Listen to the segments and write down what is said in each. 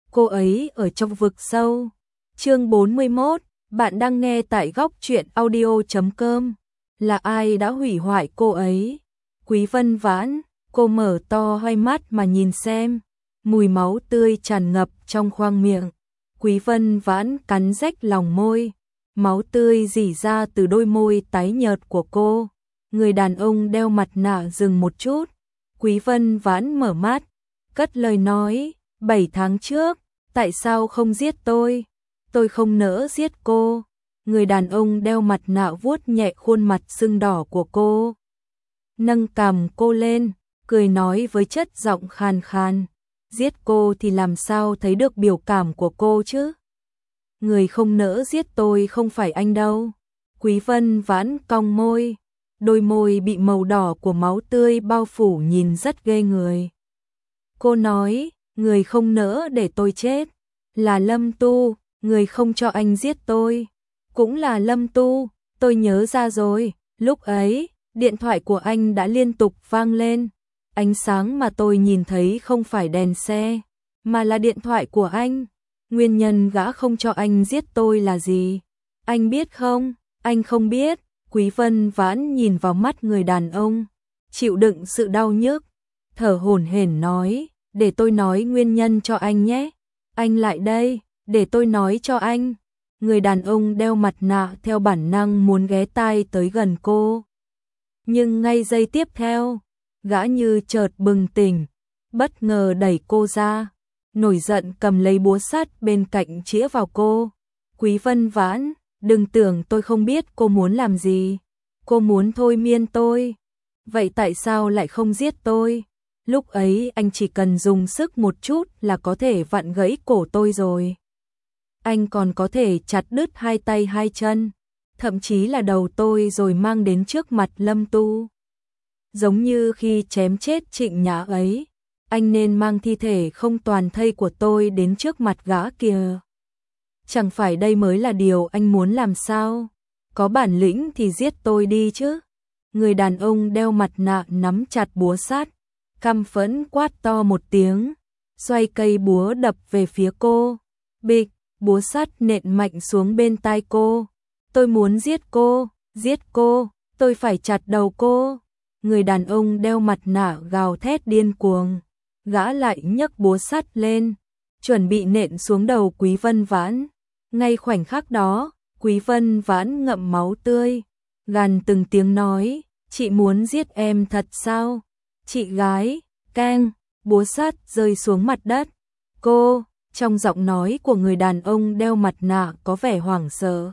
cô ấy ở trong vực sâu. Chương 41, bạn đang nghe tại góc truyện audio.com. Là ai đã hủy hoại cô ấy? Quý Vân Vãn, cô mở to hai mắt mà nhìn xem. Mùi máu tươi tràn ngập trong khoang miệng. Quý Vân Vãn cắn rách lòng môi. Máu tươi rỉ ra từ đôi môi tái nhợt của cô. Người đàn ông đeo mặt nạ dừng một chút. Quý Vân Vãn mở mắt, cất lời nói, 7 tháng trước, tại sao không giết tôi? Tôi không nỡ giết cô. Người đàn ông đeo mặt nạ vuốt nhẹ khuôn mặt sưng đỏ của cô. Nâng cằm cô lên, cười nói với chất giọng khàn khàn. Giết cô thì làm sao thấy được biểu cảm của cô chứ? Người không nỡ giết tôi không phải anh đâu. Quý Vân Vãn cong môi. Đôi môi bị màu đỏ của máu tươi bao phủ nhìn rất ghê người. Cô nói, người không nỡ để tôi chết. Là Lâm Tu, người không cho anh giết tôi. Cũng là Lâm Tu, tôi nhớ ra rồi. Lúc ấy, điện thoại của anh đã liên tục vang lên. Ánh sáng mà tôi nhìn thấy không phải đèn xe, mà là điện thoại của anh. Nguyên nhân gã không cho anh giết tôi là gì? Anh biết không? Anh không biết. Quý Vân Vãn nhìn vào mắt người đàn ông, chịu đựng sự đau nhức, thở hổn hển nói, để tôi nói nguyên nhân cho anh nhé. Anh lại đây, để tôi nói cho anh. Người đàn ông đeo mặt nạ theo bản năng muốn ghé tai tới gần cô. Nhưng ngay giây tiếp theo, gã như chợt bừng tỉnh, bất ngờ đẩy cô ra, nổi giận cầm lấy búa sắt bên cạnh chĩa vào cô. Quý Vân Vãn, đừng tưởng tôi không biết cô muốn làm gì. Cô muốn thôi miên tôi. Vậy tại sao lại không giết tôi? Lúc ấy anh chỉ cần dùng sức một chút là có thể vặn gãy cổ tôi rồi. Anh còn có thể chặt đứt hai tay hai chân, thậm chí là đầu tôi rồi mang đến trước mặt Lâm Tu. Giống như khi chém chết Trịnh Nhã ấy, anh nên mang thi thể không toàn thây của tôi đến trước mặt gã kìa. Chẳng phải đây mới là điều anh muốn làm sao? Có bản lĩnh thì giết tôi đi chứ. Người đàn ông đeo mặt nạ nắm chặt búa sắt, căm phẫn quát to một tiếng, xoay cây búa đập về phía cô. Bịch, búa sắt nện mạnh xuống bên tai cô. Tôi muốn giết cô, tôi phải chặt đầu cô. Người đàn ông đeo mặt nạ gào thét điên cuồng, gã lại nhấc búa sắt lên, chuẩn bị nện xuống đầu Quý Vân Vãn. Ngay khoảnh khắc đó, Quý Vân Vãn ngậm máu tươi, gằn từng tiếng nói, chị muốn giết em thật sao? Chị gái, keng, búa sắt rơi xuống mặt đất. Cô, trong giọng nói của người đàn ông đeo mặt nạ có vẻ hoảng sợ.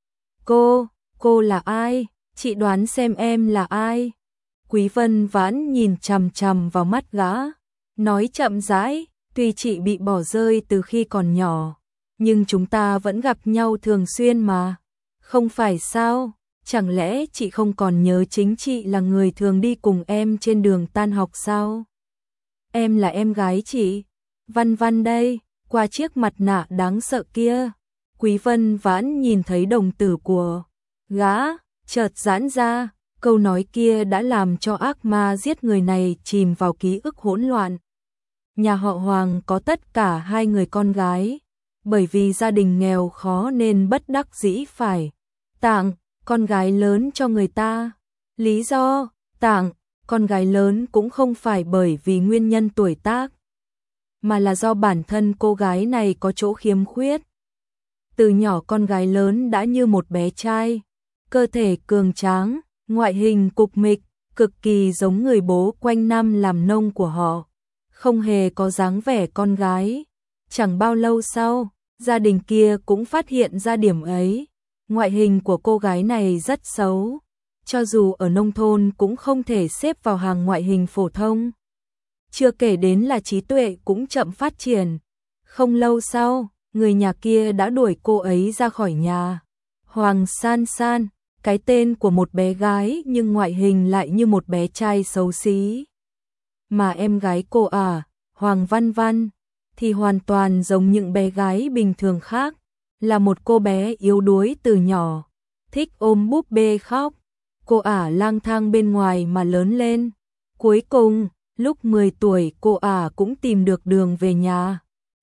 Cô là ai? Chị đoán xem em là ai? Quý Vân Vãn nhìn chằm chằm vào mắt gã, nói chậm rãi, tuy chị bị bỏ rơi từ khi còn nhỏ, nhưng chúng ta vẫn gặp nhau thường xuyên mà. Không phải sao? Chẳng lẽ chị không còn nhớ chính chị là người thường đi cùng em trên đường tan học sao? Em là em gái chị. Văn Văn đây, qua chiếc mặt nạ đáng sợ kia. Quý Vân Vãn nhìn thấy đồng tử của gã, chợt giãn ra. Câu nói kia đã làm cho ác ma giết người này chìm vào ký ức hỗn loạn. Nhà họ Hoàng có tất cả 2 người con gái. Bởi vì gia đình nghèo khó nên bất đắc dĩ phải tặng con gái lớn cho người ta. Lý do tặng con gái lớn cũng không phải bởi vì nguyên nhân tuổi tác, mà là do bản thân cô gái này có chỗ khiếm khuyết. Từ nhỏ con gái lớn đã như một bé trai, cơ thể cường tráng, ngoại hình cục mịch, cực kỳ giống người bố quanh năm làm nông của họ, không hề có dáng vẻ con gái. Chẳng bao lâu sau, gia đình kia cũng phát hiện ra điểm ấy. Ngoại hình của cô gái này rất xấu, cho dù ở nông thôn cũng không thể xếp vào hàng ngoại hình phổ thông. Chưa kể đến là trí tuệ cũng chậm phát triển. Không lâu sau, người nhà kia đã đuổi cô ấy ra khỏi nhà. Hoàng San San, cái tên của một bé gái nhưng ngoại hình lại như một bé trai xấu xí. Mà em gái cô Hoàng Văn Văn, thì hoàn toàn giống những bé gái bình thường khác, là một cô bé yếu đuối từ nhỏ, thích ôm búp bê khóc. Cô lang thang bên ngoài mà lớn lên. Cuối cùng, lúc 10 tuổi cô cũng tìm được đường về nhà.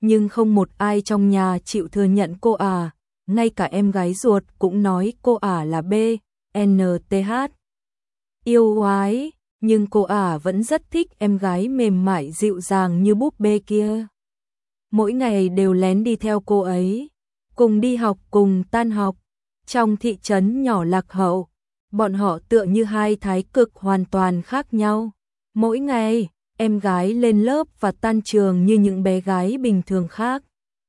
nhưng không một ai trong nhà chịu thừa nhận cô ả, ngay cả em gái ruột cũng nói cô ả là BNTH. Yêu quái, nhưng cô ả vẫn rất thích em gái mềm mại dịu dàng như búp bê kia. Mỗi ngày đều lén đi theo cô ấy, cùng đi học cùng tan học. Trong thị trấn nhỏ lạc hậu, bọn họ tựa như hai thái cực hoàn toàn khác nhau. Mỗi ngày, em gái lên lớp và tan trường như những bé gái bình thường khác.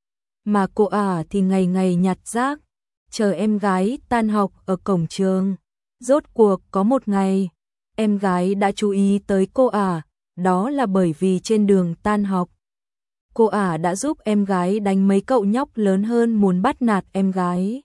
Mà cô ả thì ngày ngày nhặt rác, chờ em gái tan học ở cổng trường. Rốt cuộc có một ngày, em gái đã chú ý tới cô ả, đó là bởi vì trên đường tan học, cô ả đã giúp em gái đánh mấy cậu nhóc lớn hơn muốn bắt nạt em gái.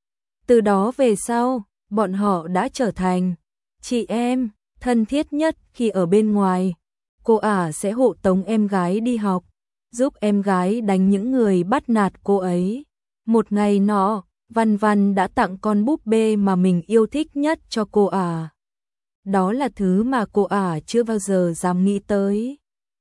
Từ đó về sau, bọn họ đã trở thành chị em thân thiết nhất. Khi ở bên ngoài, cô ả sẽ hộ tống em gái đi học, giúp em gái đánh những người bắt nạt cô ấy. Một ngày nọ, Văn Văn đã tặng con búp bê mà mình yêu thích nhất cho cô ả. Đó là thứ mà cô ả chưa bao giờ dám nghĩ tới.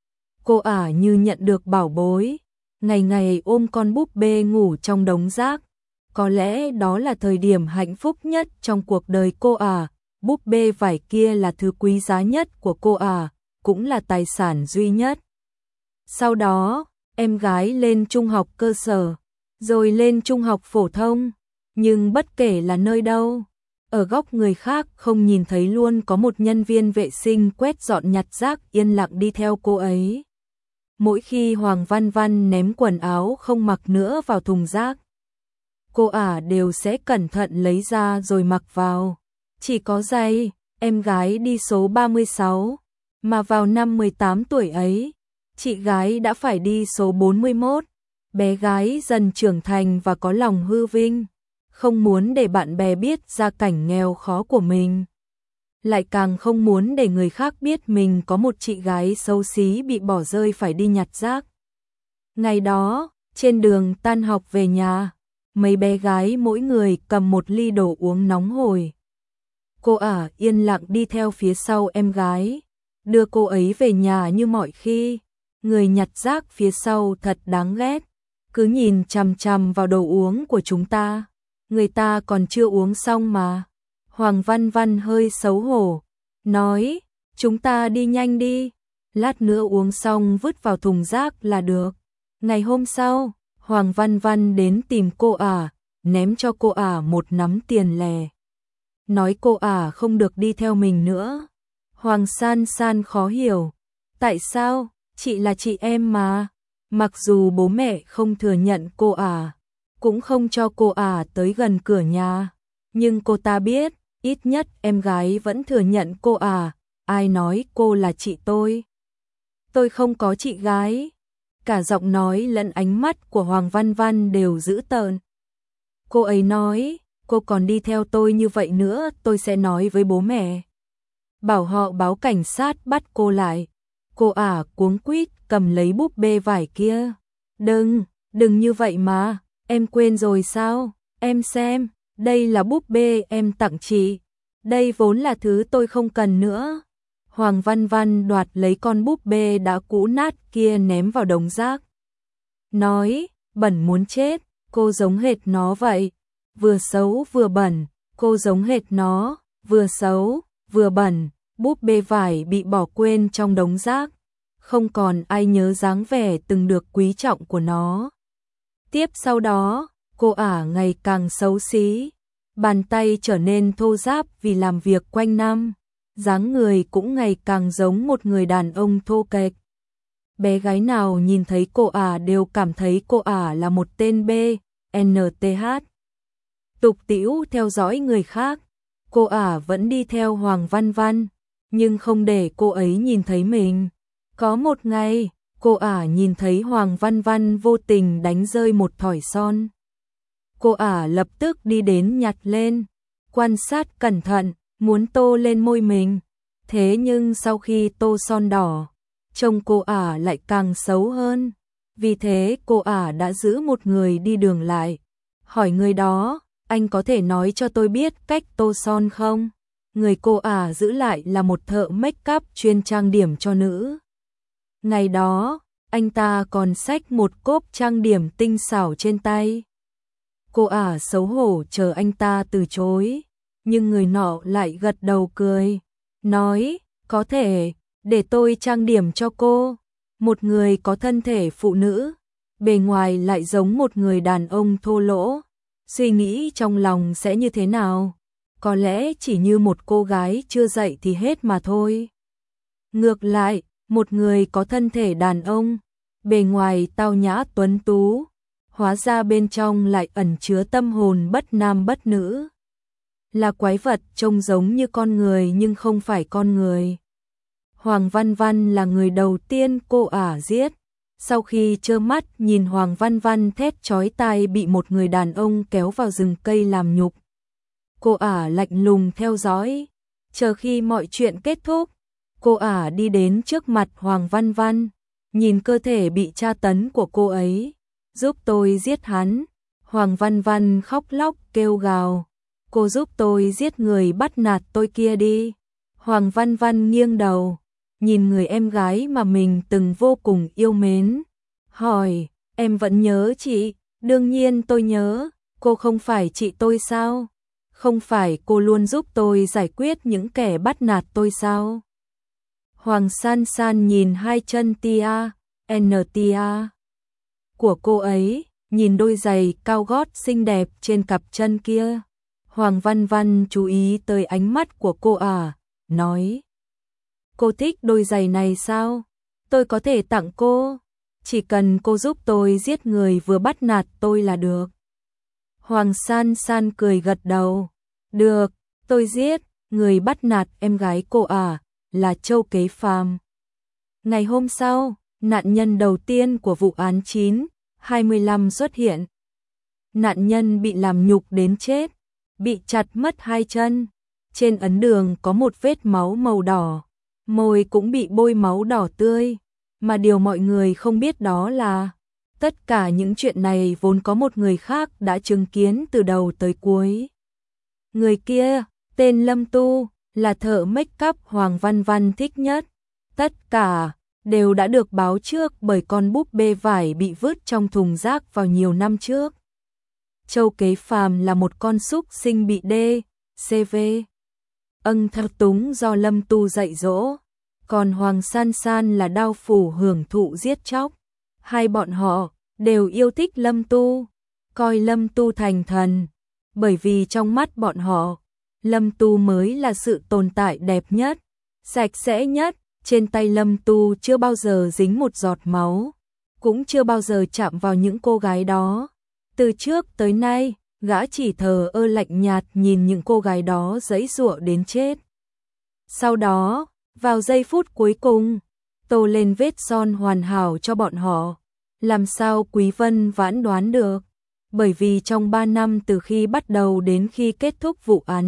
Cô ả như nhận được bảo bối, ngày ngày ôm con búp bê ngủ trong đống rác. Có lẽ đó là thời điểm hạnh phúc nhất trong cuộc đời cô ả. Búp bê vải kia là thứ quý giá nhất của cô ả, cũng là tài sản duy nhất. Sau đó, em gái lên trung học cơ sở, rồi lên trung học phổ thông. Nhưng bất kể là nơi đâu, ở góc người khác không nhìn thấy luôn có một nhân viên vệ sinh quét dọn nhặt rác yên lặng đi theo cô ấy. Mỗi khi Hoàng Văn Văn ném quần áo không mặc nữa vào thùng rác, cô ả đều sẽ cẩn thận lấy ra rồi mặc vào. Chỉ có giày, em gái đi số 36, mà vào năm 18 tuổi ấy, chị gái đã phải đi số 41. Bé gái dần trưởng thành và có lòng hư vinh, không muốn để bạn bè biết gia cảnh nghèo khó của mình. Lại càng không muốn để người khác biết mình có một chị gái xấu xí bị bỏ rơi phải đi nhặt rác. Ngày đó, trên đường tan học về nhà, mấy bé gái mỗi người cầm một ly đồ uống nóng hổi. Cô ả yên lặng đi theo phía sau em gái, đưa cô ấy về nhà như mọi khi. Người nhặt rác phía sau thật đáng ghét, cứ nhìn chằm chằm vào đồ uống của chúng ta. Người ta còn chưa uống xong mà. Hoàng Văn Văn hơi xấu hổ, nói, chúng ta đi nhanh đi, lát nữa uống xong vứt vào thùng rác là được. Ngày hôm sau, Hoàng Văn Văn đến tìm cô ả, ném cho cô ả một nắm tiền lẻ. Nói cô ả không được đi theo mình nữa. Hoàng San San khó hiểu, tại sao, chị là chị em mà. Mặc dù bố mẹ không thừa nhận cô ả, cũng không cho cô ả tới gần cửa nhà, nhưng cô ta biết, ít nhất em gái vẫn thừa nhận cô ả. Ai nói cô là chị tôi? Tôi không có chị gái. Cả giọng nói lẫn ánh mắt của Hoàng Văn Văn đều dữ tợn. Cô ấy nói, cô còn đi theo tôi như vậy nữa tôi sẽ nói với bố mẹ, bảo họ báo cảnh sát bắt cô lại. Cô ả cuống quýt cầm lấy búp bê vải kia. Đừng như vậy mà, em quên rồi sao? Em xem, đây là búp bê em tặng chị. Đây vốn là thứ tôi không cần nữa. Hoàng Văn Văn đoạt lấy con búp bê đã cũ nát kia ném vào đống rác. Nói, bẩn muốn chết, cô giống hệt nó vậy. Vừa xấu vừa bẩn, cô giống hệt nó, vừa xấu, vừa bẩn. Búp bê vải bị bỏ quên trong đống rác, không còn ai nhớ dáng vẻ từng được quý trọng của nó. Tiếp sau đó, cô ả ngày càng xấu xí, bàn tay trở nên thô ráp vì làm việc quanh năm, dáng người cũng ngày càng giống một người đàn ông thô kệch. Bé gái nào nhìn thấy cô ả đều cảm thấy cô ả là một tên BNTH. Tục tĩu theo dõi người khác, cô ả vẫn đi theo Hoàng Văn Văn, nhưng không để cô ấy nhìn thấy mình. Có một ngày, cô ả nhìn thấy Hoàng Văn Văn vô tình đánh rơi một thỏi son. Cô ả lập tức đi đến nhặt lên, quan sát cẩn thận, muốn tô lên môi mình. Thế nhưng sau khi tô son đỏ, trông cô ả lại càng xấu hơn. Vì thế cô ả đã giữ một người đi đường lại, hỏi người đó, anh có thể nói cho tôi biết cách tô son không? Người cô ả giữ lại là một thợ make up chuyên trang điểm cho nữ. Ngày đó, anh ta còn xách một cốp trang điểm tinh xảo trên tay. Cô ả xấu hổ chờ anh ta từ chối, nhưng người nọ lại gật đầu cười, nói, có thể, để tôi trang điểm cho cô. Một người có thân thể phụ nữ, bề ngoài lại giống một người đàn ông thô lỗ, suy nghĩ trong lòng sẽ như thế nào? Có lẽ chỉ như một cô gái chưa dậy thì hết mà thôi. Ngược lại, một người có thân thể đàn ông, bề ngoài tao nhã tuấn tú, hóa ra bên trong lại ẩn chứa tâm hồn bất nam bất nữ. Là quái vật trông giống như con người nhưng không phải con người. Hoàng Văn Văn là người đầu tiên cô ả giết. Sau khi trơ mắt nhìn Hoàng Văn Văn thét chói tai bị một người đàn ông kéo vào rừng cây làm nhục, cô ả lạnh lùng theo dõi, chờ khi mọi chuyện kết thúc, cô ả đi đến trước mặt Hoàng Văn Văn, nhìn cơ thể bị tra tấn của cô ấy, giúp tôi giết hắn. Hoàng Văn Văn khóc lóc kêu gào, cô giúp tôi giết người bắt nạt tôi kia đi. Hoàng Văn Văn nghiêng đầu, nhìn người em gái mà mình từng vô cùng yêu mến, hỏi, em vẫn nhớ chị? Đương nhiên tôi nhớ, cô không phải chị tôi sao? Không phải cô luôn giúp tôi giải quyết những kẻ bắt nạt tôi sao? Hoàng San San nhìn hai chân tia, tia của cô ấy, nhìn đôi giày cao gót xinh đẹp trên cặp chân kia. Hoàng Văn Văn chú ý tới ánh mắt của cô ả, nói, cô thích đôi giày này sao? Tôi có thể tặng cô, chỉ cần cô giúp tôi giết người vừa bắt nạt tôi là được. Hoàng San San cười gật đầu, được, tôi giết. Người bắt nạt em gái cô ả là Châu Kế Phàm. Ngày hôm sau, nạn nhân đầu tiên của vụ án 9/25 xuất hiện. Nạn nhân bị làm nhục đến chết, bị chặt mất hai chân, trên ấn đường có một vết máu màu đỏ, môi cũng bị bôi máu đỏ tươi, mà điều mọi người không biết đó là tất cả những chuyện này vốn có một người khác đã chứng kiến từ đầu tới cuối. Người kia, tên Lâm Tu, là thợ make up Hoàng Văn Văn thích nhất. Tất cả đều đã được báo trước bởi con búp bê vải bị vứt trong thùng rác vào nhiều năm trước. Châu Kế Phàm là một con súc sinh bị D.C.V. thao túng do Lâm Tu dạy dỗ, còn Hoàng San San là đao phủ hưởng thụ giết chóc. Hai bọn họ đều yêu thích Lâm Tu, coi Lâm Tu thành thần, bởi vì trong mắt bọn họ, Lâm Tu mới là sự tồn tại đẹp nhất, sạch sẽ nhất. Trên tay Lâm Tu chưa bao giờ dính một giọt máu, cũng chưa bao giờ chạm vào những cô gái đó. Từ trước tới nay, gã chỉ thờ ơ lạnh nhạt nhìn những cô gái đó giãy giụa đến chết. Sau đó, vào giây phút cuối cùng, tô lên vết son hoàn hảo cho bọn họ. Làm sao Quý Vân Vãn đoán được? Bởi vì trong 3 năm từ khi bắt đầu đến khi kết thúc vụ án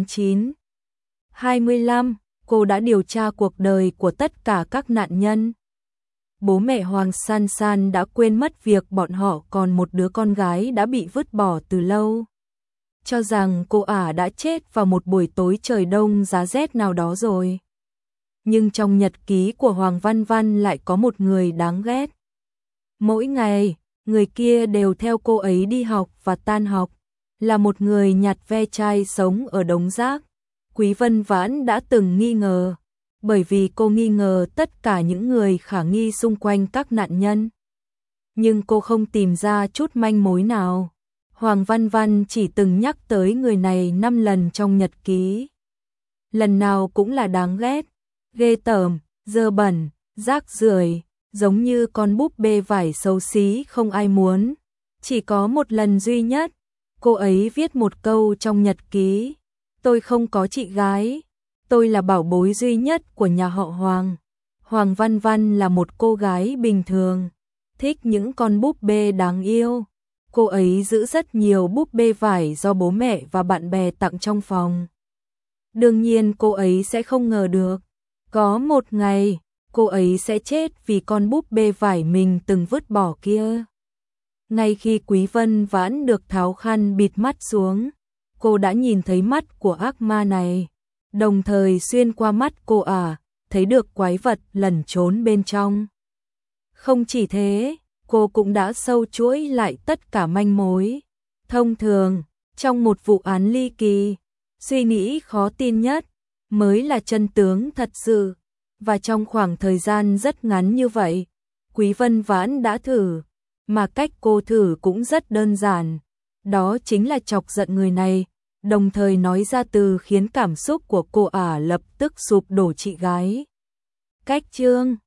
9/25, cô đã điều tra cuộc đời của tất cả các nạn nhân. Bố mẹ Hoàng San San đã quên mất việc bọn họ còn một đứa con gái đã bị vứt bỏ từ lâu, cho rằng cô ả đã chết vào một buổi tối trời đông giá rét nào đó rồi. Nhưng trong nhật ký của Hoàng Văn Văn lại có một người đáng ghét. Mỗi ngày, người kia đều theo cô ấy đi học và tan học, là một người nhặt ve chai sống ở đống rác. Quý Vân Vãn đã từng nghi ngờ, bởi vì cô nghi ngờ tất cả những người khả nghi xung quanh các nạn nhân. Nhưng cô không tìm ra chút manh mối nào. Hoàng Văn Văn chỉ từng nhắc tới người này 5 lần trong nhật ký. Lần nào cũng là đáng ghét, ghê tởm, dơ bẩn, rác rưởi, giống như con búp bê vải xấu xí không ai muốn. Chỉ có một lần duy nhất, cô ấy viết một câu trong nhật ký, tôi không có chị gái, tôi là bảo bối duy nhất của nhà họ Hoàng. Hoàng Văn Văn là một cô gái bình thường, thích những con búp bê đáng yêu. Cô ấy giữ rất nhiều búp bê vải do bố mẹ và bạn bè tặng trong phòng. Đương nhiên cô ấy sẽ không ngờ được, có một ngày, cô ấy sẽ chết vì con búp bê vải mình từng vứt bỏ kia. Ngay khi Quý Vân Vãn được tháo khăn bịt mắt xuống, cô đã nhìn thấy mắt của ác ma này, đồng thời xuyên qua mắt cô ả, thấy được quái vật lẩn trốn bên trong. Không chỉ thế, cô cũng đã sâu chuỗi lại tất cả manh mối. Thông thường, trong một vụ án ly kỳ, suy nghĩ khó tin nhất mới là chân tướng thật sự. Và trong khoảng thời gian rất ngắn như vậy, Quý Vân Vãn đã thử, mà cách cô thử cũng rất đơn giản. Đó chính là chọc giận người này, đồng thời nói ra từ khiến cảm xúc của cô ả lập tức sụp đổ chị gái. Cách chương